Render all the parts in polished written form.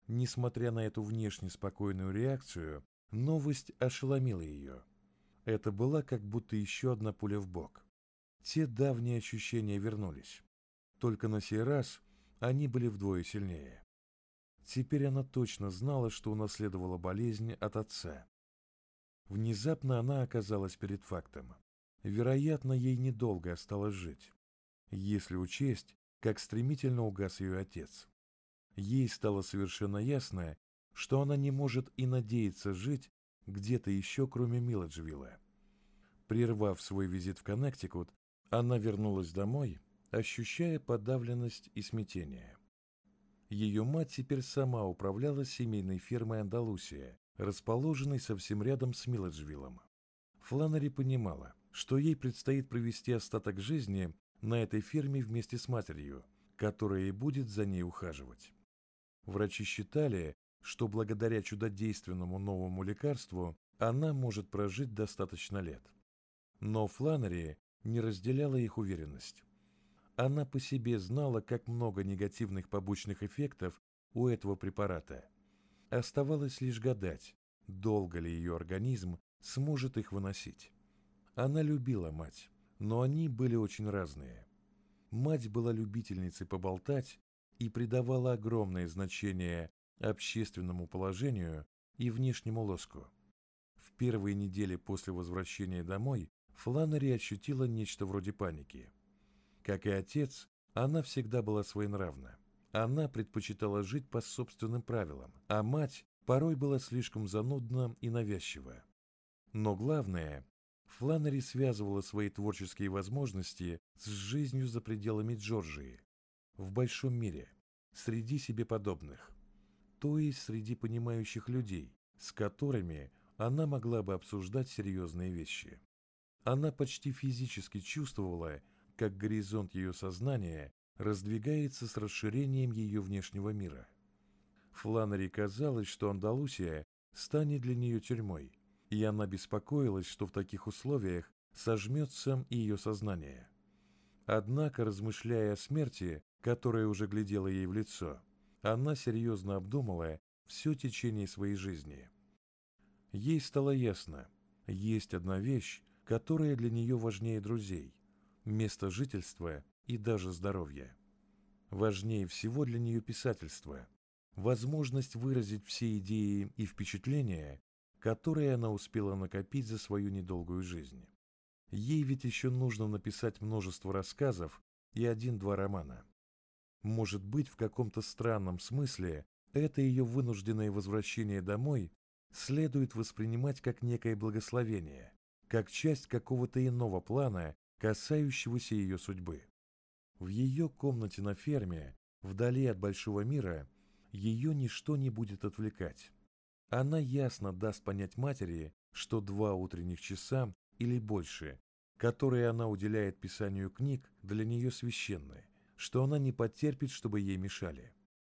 Несмотря на эту внешне спокойную реакцию, новость ошеломила ее. Это была как будто еще одна пуля в бок. Те давние ощущения вернулись. Только на сей раз они были вдвое сильнее. Теперь она точно знала, что унаследовала болезнь от отца. Внезапно она оказалась перед фактом. Вероятно, ей недолго осталось жить, если учесть, как стремительно угас ее отец. Ей стало совершенно ясно, что она не может и надеяться жить где-то еще, кроме Миледжвилла. Прервав свой визит в Коннектикут, она вернулась домой, ощущая подавленность и смятение. Ее мать теперь сама управляла семейной фермой «Андалусия», расположенной совсем рядом с Миледжвиллом. Фланнери понимала, что ей предстоит провести остаток жизни на этой ферме вместе с матерью, которая и будет за ней ухаживать. Врачи считали, что благодаря чудодейственному новому лекарству она может прожить достаточно лет. Но Фланнери не разделяла их уверенность. Она по себе знала, как много негативных побочных эффектов у этого препарата. Оставалось лишь гадать, долго ли ее организм сможет их выносить. Она любила мать, но они были очень разные. Мать была любительницей поболтать и придавала огромное значение общественному положению и внешнему лоску. В первые недели после возвращения домой Фланнери ощутила нечто вроде паники. Как и отец, она всегда была своенравна. Она предпочитала жить по собственным правилам, а мать порой была слишком занудна и навязчива. Но главное, Фланнери связывала свои творческие возможности с жизнью за пределами Джорджии, в большом мире, среди себе подобных, то есть среди понимающих людей, с которыми она могла бы обсуждать серьезные вещи. Она почти физически чувствовала, как горизонт ее сознания раздвигается с расширением ее внешнего мира. Фланнери казалось, что Андалусия станет для нее тюрьмой, и она беспокоилась, что в таких условиях сожмется и ее сознание. Однако, размышляя о смерти, которая уже глядела ей в лицо, она серьезно обдумала все течение своей жизни. Ей стало ясно, есть одна вещь, которая для нее важнее друзей, место жительства и даже здоровья. Важнее всего для нее писательство, возможность выразить все идеи и впечатления, которые она успела накопить за свою недолгую жизнь. Ей ведь еще нужно написать множество рассказов и 1-2 романа. Может быть, в каком-то странном смысле это ее вынужденное возвращение домой следует воспринимать как некое благословение, как часть какого-то иного плана, касающегося ее судьбы. В ее комнате на ферме, вдали от большого мира, ее ничто не будет отвлекать. Она ясно даст понять матери, что 2 утренних часа или больше, которые она уделяет писанию книг, для нее священны, что она не потерпит, чтобы ей мешали.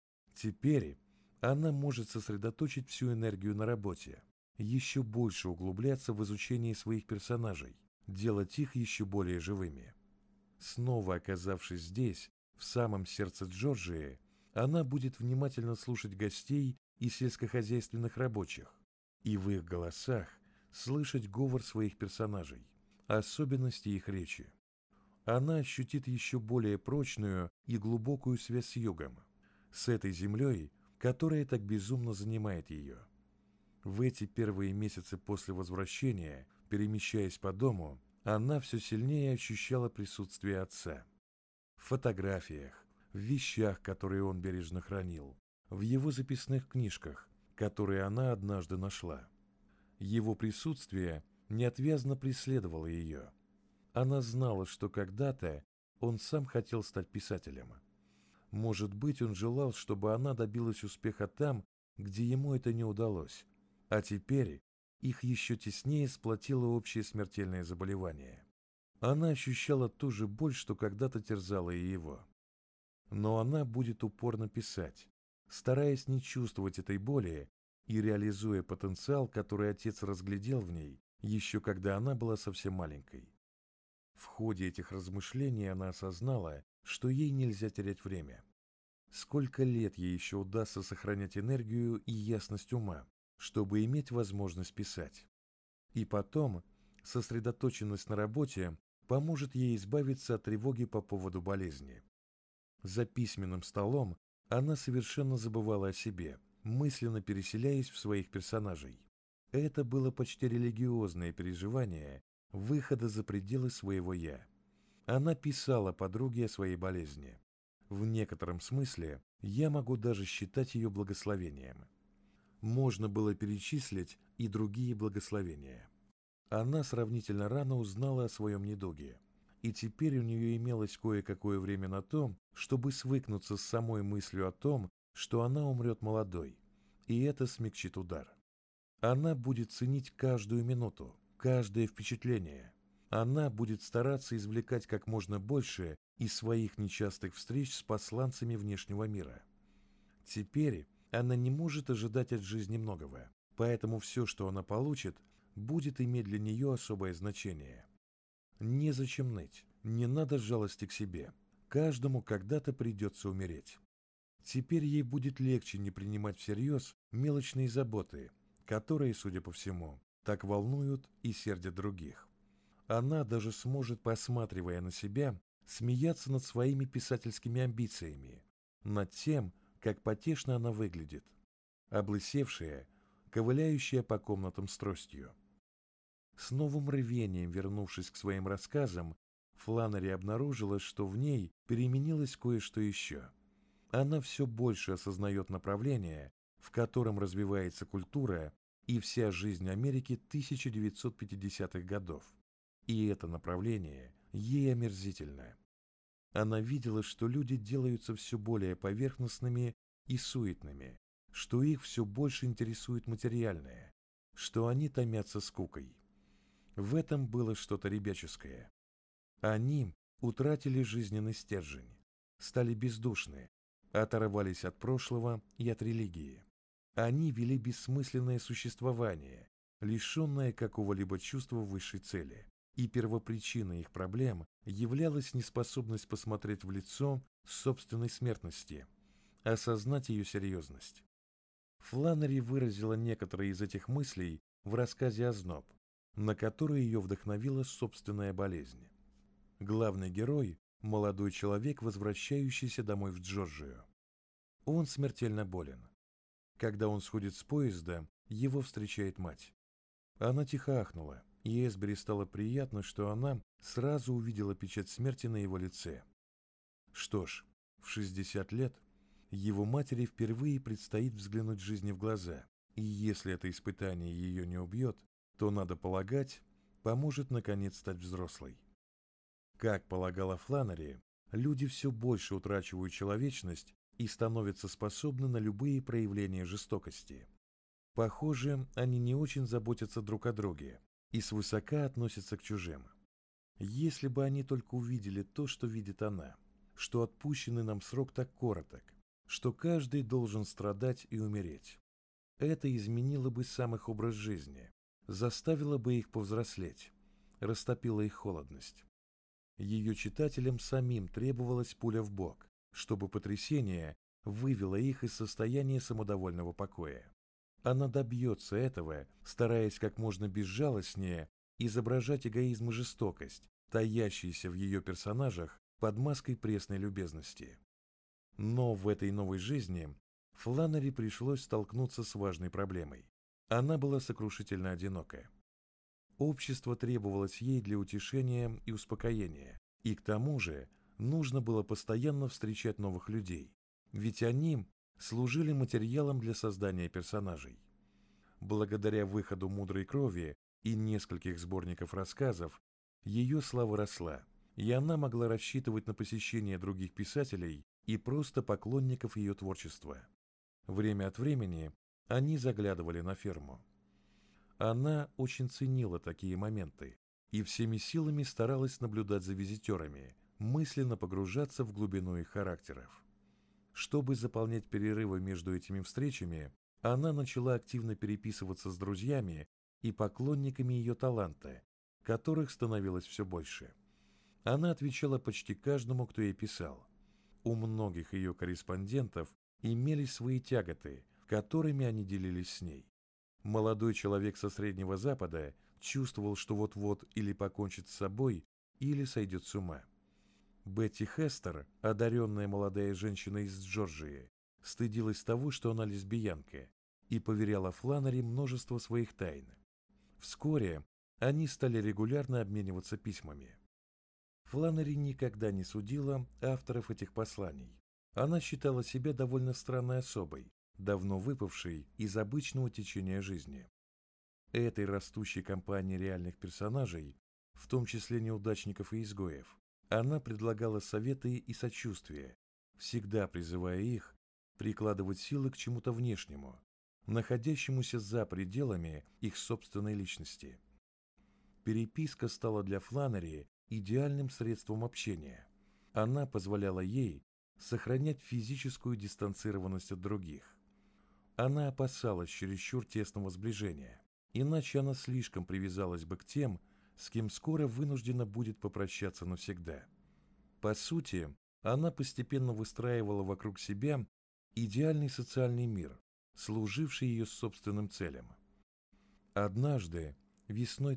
Теперь она может сосредоточить всю энергию на работе, еще больше углубляться в изучение своих персонажей, делать их еще более живыми. Снова оказавшись здесь, в самом сердце Джорджии, она будет внимательно слушать гостей и сельскохозяйственных рабочих, и в их голосах слышать говор своих персонажей, особенности их речи. Она ощутит еще более прочную и глубокую связь с югом, с этой землей, которая так безумно занимает ее. В эти первые месяцы после возвращения, перемещаясь по дому, она все сильнее ощущала присутствие отца. В фотографиях, в вещах, которые он бережно хранил, в его записных книжках, которые она однажды нашла. Его присутствие неотвязно преследовало ее. Она знала, что когда-то он сам хотел стать писателем. Может быть, он желал, чтобы она добилась успеха там, где ему это не удалось, а теперь их еще теснее сплотило общее смертельное заболевание. Она ощущала ту же боль, что когда-то терзала и его. Но она будет упорно писать, стараясь не чувствовать этой боли и реализуя потенциал, который отец разглядел в ней, еще когда она была совсем маленькой. В ходе этих размышлений она осознала, что ей нельзя терять время. Сколько лет ей еще удастся сохранять энергию и ясность ума, чтобы иметь возможность писать. И потом сосредоточенность на работе поможет ей избавиться от тревоги по поводу болезни. За письменным столом она совершенно забывала о себе, мысленно переселяясь в своих персонажей. Это было почти религиозное переживание выхода за пределы своего «я». Она писала подруге о своей болезни. В некотором смысле я могу даже считать ее благословением. Можно было перечислить и другие благословения. Она сравнительно рано узнала о своем недуге, и теперь у нее имелось кое-какое время на то, чтобы свыкнуться с самой мыслью о том, что она умрет молодой, и это смягчит удар. Она будет ценить каждую минуту, каждое впечатление. Она будет стараться извлекать как можно больше из своих нечастых встреч с посланцами внешнего мира. Теперь она не может ожидать от жизни многого, поэтому все, что она получит, будет иметь для нее особое значение. Незачем ныть, не надо жалости к себе. Каждому когда-то придется умереть. Теперь ей будет легче не принимать всерьез мелочные заботы, которые, судя по всему, так волнуют и сердят других. Она даже сможет, посматривая на себя, смеяться над своими писательскими амбициями, над тем, как потешно она выглядит, облысевшая, ковыляющая по комнатам с тростью. С новым рвением вернувшись к своим рассказам, Фланнери обнаружила, что в ней переменилось кое-что еще. Она все больше осознает направление, в котором развивается культура и вся жизнь Америки 1950-х годов. И это направление ей омерзительно. Она видела, что люди делаются все более поверхностными и суетными, что их все больше интересует материальное, что они томятся скукой. В этом было что-то ребяческое. Они утратили жизненный стержень, стали бездушны, оторвались от прошлого и от религии. Они вели бессмысленное существование, лишенное какого-либо чувства высшей цели. И первопричиной их проблем являлась неспособность посмотреть в лицо собственной смертности, осознать ее серьезность. Фланнери выразила некоторые из этих мыслей в рассказе «Озноб», на который ее вдохновила собственная болезнь. Главный герой – молодой человек, возвращающийся домой в Джорджию. Он смертельно болен. Когда он сходит с поезда, его встречает мать. Она тихо ахнула, и Эсбери стало приятно, что она сразу увидела печать смерти на его лице. Что ж, в 60 лет его матери впервые предстоит взглянуть жизни в глаза, и если это испытание ее не убьет, то, надо полагать, поможет наконец стать взрослой. Как полагала Фланнери, люди все больше утрачивают человечность и становятся способны на любые проявления жестокости. Похоже, они не очень заботятся друг о друге и свысока относятся к чужим. Если бы они только увидели то, что видит она, что отпущенный нам срок так короток, что каждый должен страдать и умереть, это изменило бы сам их образ жизни, заставило бы их повзрослеть, растопило их холодность. Ее читателям самим требовалась пуля в бок, чтобы потрясение вывело их из состояния самодовольного покоя. Она добьется этого, стараясь как можно безжалостнее изображать эгоизм и жестокость, таящиеся в ее персонажах под маской пресной любезности. Но в этой новой жизни Фланнери пришлось столкнуться с важной проблемой. Она была сокрушительно одинока. Общество требовалось ей для утешения и успокоения, и к тому же нужно было постоянно встречать новых людей, ведь они служили материалом для создания персонажей. Благодаря выходу «Мудрой крови» и нескольких сборников рассказов, ее слава росла, и она могла рассчитывать на посещение других писателей и просто поклонников ее творчества. Время от времени они заглядывали на ферму. Она очень ценила такие моменты и всеми силами старалась наблюдать за визитерами, мысленно погружаться в глубину их характеров. Чтобы заполнять перерывы между этими встречами, она начала активно переписываться с друзьями и поклонниками ее таланта, которых становилось все больше. Она отвечала почти каждому, кто ей писал. У многих ее корреспондентов имелись свои тяготы, которыми они делились с ней. Молодой человек со Среднего Запада чувствовал, что вот-вот или покончит с собой, или сойдет с ума. Бетти Хестер, одаренная молодая женщина из Джорджии, стыдилась того, что она лесбиянка, и поверяла Фланнери множество своих тайн. Вскоре они стали регулярно обмениваться письмами. Фланнери никогда не судила авторов этих посланий. Она считала себя довольно странной особой, давно выпавшей из обычного течения жизни. Этой растущей компании реальных персонажей, в том числе неудачников и изгоев, она предлагала советы и сочувствие, всегда призывая их прикладывать силы к чему-то внешнему, находящемуся за пределами их собственной личности. Переписка стала для Фланнери идеальным средством общения. Она позволяла ей сохранять физическую дистанцированность от других. Она опасалась чересчур тесного сближения, иначе она слишком привязалась бы к тем, с кем скоро вынуждена будет попрощаться навсегда. По сути, она постепенно выстраивала вокруг себя идеальный социальный мир, служивший ее собственным целям. Однажды, весной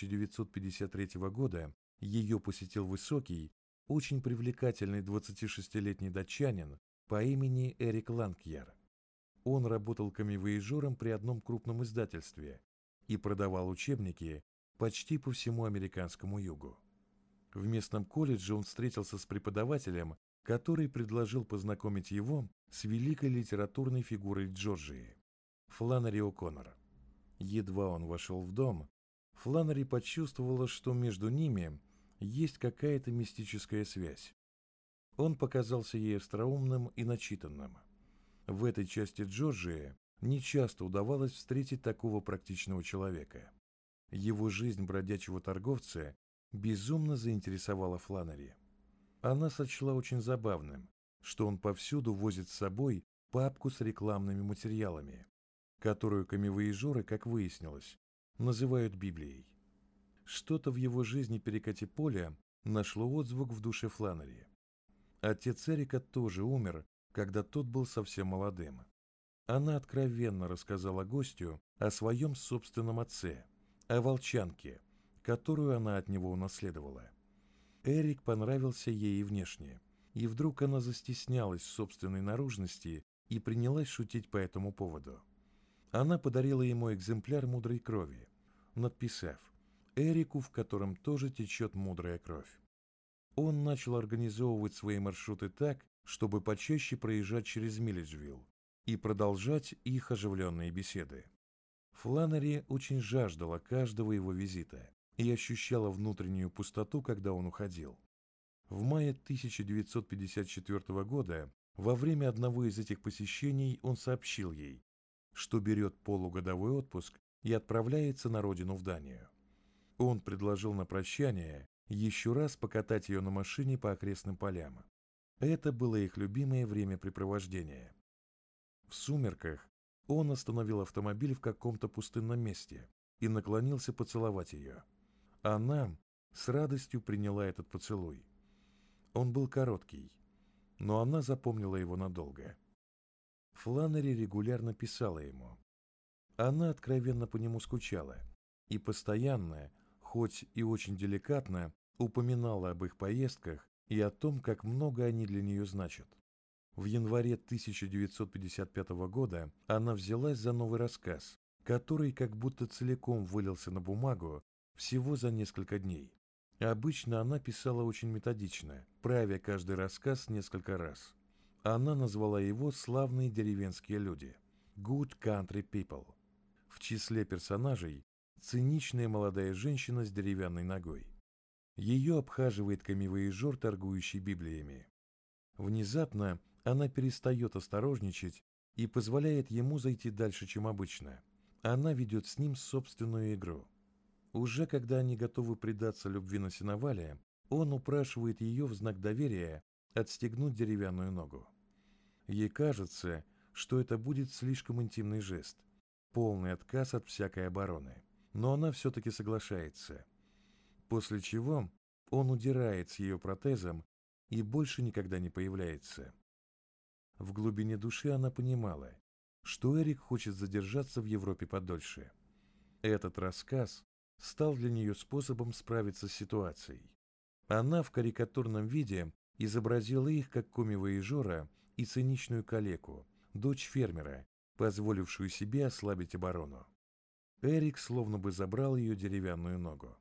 1953 года, ее посетил высокий, очень привлекательный 26-летний датчанин по имени Эрик Ланкьяр. Он работал камевояжером при одном крупном издательстве и продавал учебники почти по всему американскому югу. В местном колледже он встретился с преподавателем, который предложил познакомить его с великой литературной фигурой Джорджии – Фланнери О'Коннор. Едва он вошел в дом, Фланнери почувствовала, что между ними есть какая-то мистическая связь. Он показался ей остроумным и начитанным. В этой части Джорджии нечасто удавалось встретить такого практичного человека. Его жизнь бродячего торговца безумно заинтересовала Фланнери. Она сочла очень забавным, что он повсюду возит с собой папку с рекламными материалами, которую камевояжеры, как выяснилось, называют Библией. Что-то в его жизни перекати поля нашло отзвук в душе Фланнери. Отец Эрика тоже умер, когда тот был совсем молодым. Она откровенно рассказала гостю о своем собственном отце, о волчанке, которую она от него унаследовала. Эрик понравился ей и внешне, и вдруг она застеснялась собственной наружности и принялась шутить по этому поводу. Она подарила ему экземпляр мудрой крови, надписав «Эрику, в котором тоже течет мудрая кровь». Он начал организовывать свои маршруты так, чтобы почаще проезжать через Милледжвилл и продолжать их оживленные беседы. Фланнери очень жаждала каждого его визита и ощущала внутреннюю пустоту, когда он уходил. В мае 1954 года, во время одного из этих посещений, он сообщил ей, что берет полугодовой отпуск и отправляется на родину в Данию. Он предложил на прощание еще раз покатать ее на машине по окрестным полям. Это было их любимое времяпрепровождение. В сумерках он остановил автомобиль в каком-то пустынном месте и наклонился поцеловать ее. Она с радостью приняла этот поцелуй. Он был короткий, но она запомнила его надолго. Фланнери регулярно писала ему. Она откровенно по нему скучала и постоянно, хоть и очень деликатно, упоминала об их поездках и о том, как много они для нее значат. В январе 1955 года она взялась за новый рассказ, который как будто целиком вылился на бумагу всего за несколько дней. Обычно она писала очень методично, правя каждый рассказ несколько раз. Она назвала его «Славные деревенские люди» – «Good Country People». В числе персонажей циничная молодая женщина с деревянной ногой. Ее обхаживает камевояжер, торгующий Библиями. Внезапно она перестает осторожничать и позволяет ему зайти дальше, чем обычно. Она ведет с ним собственную игру. Уже когда они готовы предаться любви на сеновале, он упрашивает ее в знак доверия отстегнуть деревянную ногу. Ей кажется, что это будет слишком интимный жест, полный отказ от всякой обороны, но она все-таки соглашается. После чего он удирает с ее протезом и больше никогда не появляется. В глубине души она понимала, что Эрик хочет задержаться в Европе подольше. Этот рассказ стал для нее способом справиться с ситуацией. Она в карикатурном виде изобразила их как комми-вояжера и циничную калеку, дочь фермера, позволившую себе ослабить оборону. Эрик словно бы забрал ее деревянную ногу.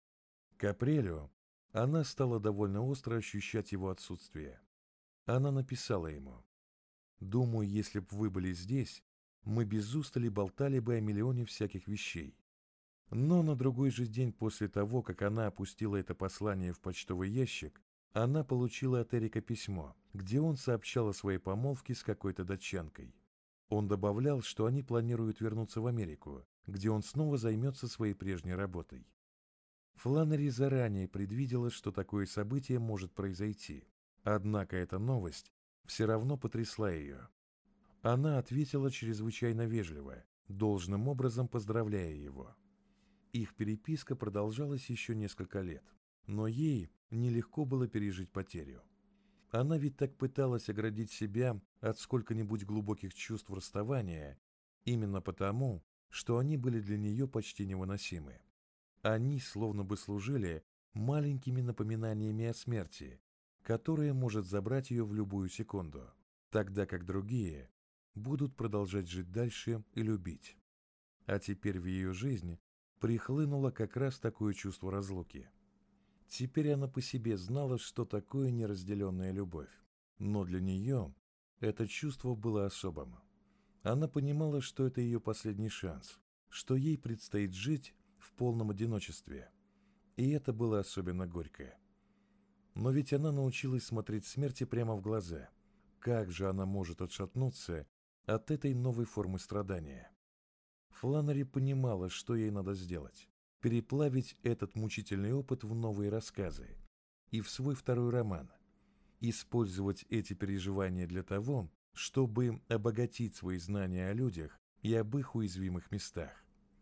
К апрелю она стала довольно остро ощущать его отсутствие. Она написала ему: «Думаю, если б вы были здесь, мы без устали болтали бы о миллионе всяких вещей». Но на другой же день после того, как она опустила это послание в почтовый ящик, она получила от Эрика письмо, где он сообщал о своей помолвке с какой-то датчанкой. Он добавлял, что они планируют вернуться в Америку, где он снова займется своей прежней работой. Фланнери заранее предвидела, что такое событие может произойти, однако эта новость все равно потрясла ее. Она ответила чрезвычайно вежливо, должным образом поздравляя его. Их переписка продолжалась еще несколько лет, но ей нелегко было пережить потерю. Она ведь так пыталась оградить себя от сколько-нибудь глубоких чувств расставания, именно потому, что они были для нее почти невыносимы. Они словно бы служили маленькими напоминаниями о смерти, которая может забрать ее в любую секунду, тогда как другие будут продолжать жить дальше и любить. А теперь в ее жизнь прихлынуло как раз такое чувство разлуки. Теперь она по себе знала, что такое неразделенная любовь, но для нее это чувство было особым. Она понимала, что это ее последний шанс, что ей предстоит жить в полном одиночестве, и это было особенно горько. Но ведь она научилась смотреть смерти прямо в глаза. Как же она может отшатнуться от этой новой формы страдания? Фланнери понимала, что ей надо сделать: переплавить этот мучительный опыт в новые рассказы и в свой второй роман, использовать эти переживания для того, чтобы обогатить свои знания о людях и об их уязвимых местах.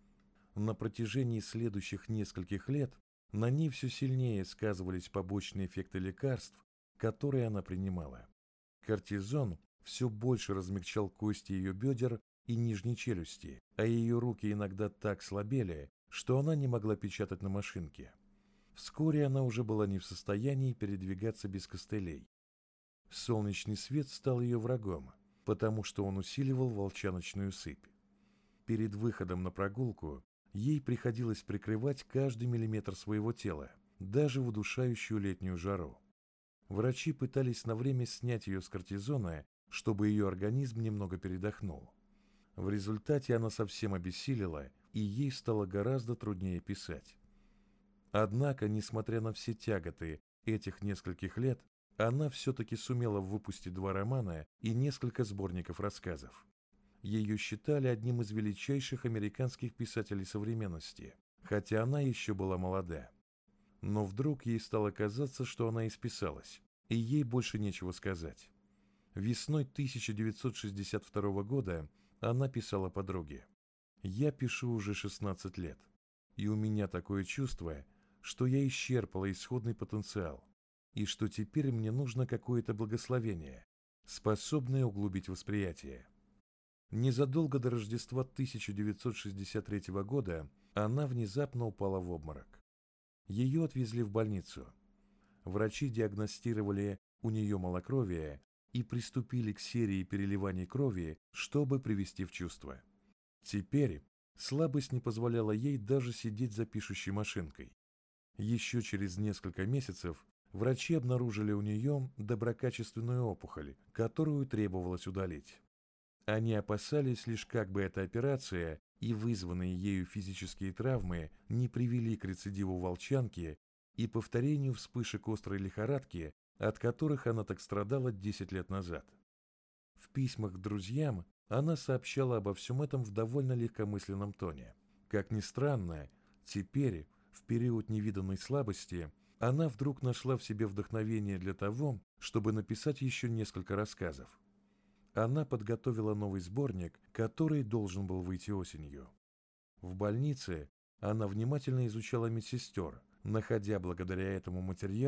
На протяжении следующих нескольких лет на ней все сильнее сказывались побочные эффекты лекарств, которые она принимала. Кортизон все больше размягчал кости ее бедер и нижней челюсти, а ее руки иногда так слабели, что она не могла печатать на машинке. Вскоре она уже была не в состоянии передвигаться без костылей. Солнечный свет стал ее врагом, потому что он усиливал волчаночную сыпь. Перед выходом на прогулку ей приходилось прикрывать каждый миллиметр своего тела, даже в удушающую летнюю жару. Врачи пытались на время снять ее с кортизона, чтобы ее организм немного передохнул. В результате она совсем обессилела, и ей стало гораздо труднее писать. Однако, несмотря на все тяготы этих нескольких лет, она все-таки сумела выпустить 2 романа и несколько сборников рассказов. Ее считали одним из величайших американских писателей современности, хотя она еще была молода. Но вдруг ей стало казаться, что она исписалась, и ей больше нечего сказать. Весной 1962 года она писала подруге: «Я пишу уже 16 лет, и у меня такое чувство, что я исчерпала исходный потенциал, и что теперь мне нужно какое-то благословение, способное углубить восприятие». Незадолго до Рождества 1963 года она внезапно упала в обморок. Ее отвезли в больницу. Врачи диагностировали у нее малокровие и приступили к серии переливаний крови, чтобы привести в чувство. Теперь слабость не позволяла ей даже сидеть за пишущей машинкой. Еще через несколько месяцев врачи обнаружили у нее доброкачественную опухоль, которую требовалось удалить. Они опасались лишь, как бы эта операция и вызванные ею физические травмы не привели к рецидиву волчанки и повторению вспышек острой лихорадки, от которых она так страдала 10 лет назад. В письмах к друзьям она сообщала обо всем этом в довольно легкомысленном тоне. Как ни странно, теперь, в период невиданной слабости, она вдруг нашла в себе вдохновение для того, чтобы написать еще несколько рассказов. Она подготовила новый сборник, который должен был выйти осенью. В больнице она внимательно изучала медсестер, находя благодаря этому материал,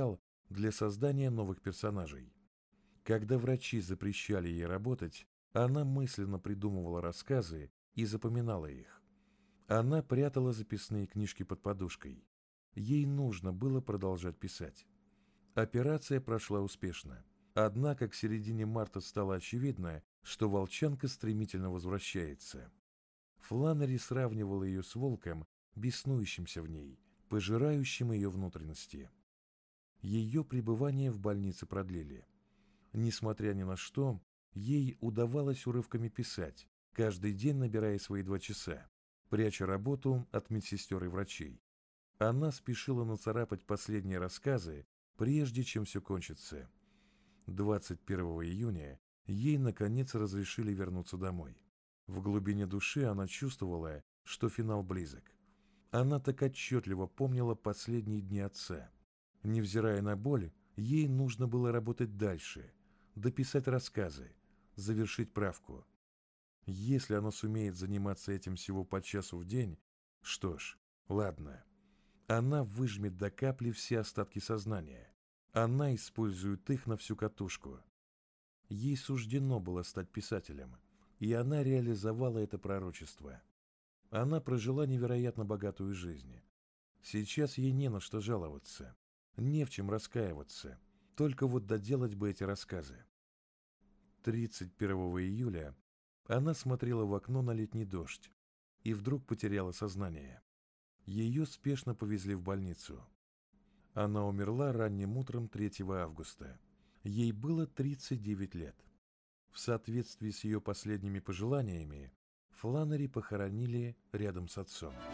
для создания новых персонажей. Когда врачи запрещали ей работать, она мысленно придумывала рассказы и запоминала их. Она прятала записные книжки под подушкой. Ей нужно было продолжать писать. Операция прошла успешно. Однако к середине марта стало очевидно, что волчанка стремительно возвращается. Фланнери сравнивала ее с волком, беснующимся в ней, пожирающим ее внутренности. Ее пребывание в больнице продлили. Несмотря ни на что, ей удавалось урывками писать, каждый день набирая свои 2 часа, пряча работу от медсестер и врачей. Она спешила нацарапать последние рассказы, прежде чем все кончится. 21 июня ей, наконец, разрешили вернуться домой. В глубине души она чувствовала, что финал близок. Она так отчетливо помнила последние дни отца. Невзирая на боль, ей нужно было работать дальше, дописать рассказы, завершить правку. Если она сумеет заниматься этим всего по часу в день, что ж, ладно. Она выжмет до капли все остатки сознания. Она использует их на всю катушку. Ей суждено было стать писателем, и она реализовала это пророчество. Она прожила невероятно богатую жизнь. Сейчас ей не на что жаловаться, не в чем раскаиваться, только вот доделать бы эти рассказы. 31 июля она смотрела в окно на летний дождь и вдруг потеряла сознание. Ее спешно повезли в больницу. Она умерла ранним утром 3 августа. Ей было 39 лет. В соответствии с ее последними пожеланиями, Фланнери похоронили рядом с отцом.